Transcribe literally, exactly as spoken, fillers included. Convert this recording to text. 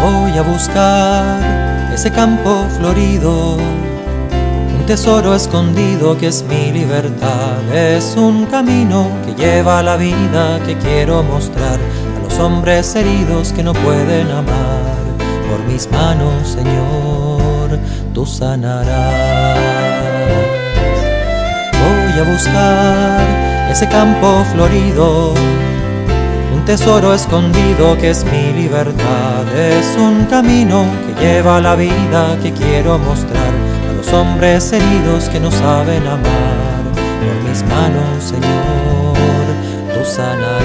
Voy a buscar ese campo florido, un tesoro escondido que es mi libertad. Es un camino que lleva a la vida que quiero mostrar a los hombres heridos que no pueden amar. Por mis manos, Señor, tú sanarás. Voy a buscar ese campo florido, un tesoro escondido que es mi libertad. Es un camino que lleva a la vida que quiero mostrar a los hombres heridos que no saben amar. Por mis manos, Señor, tú sanarás.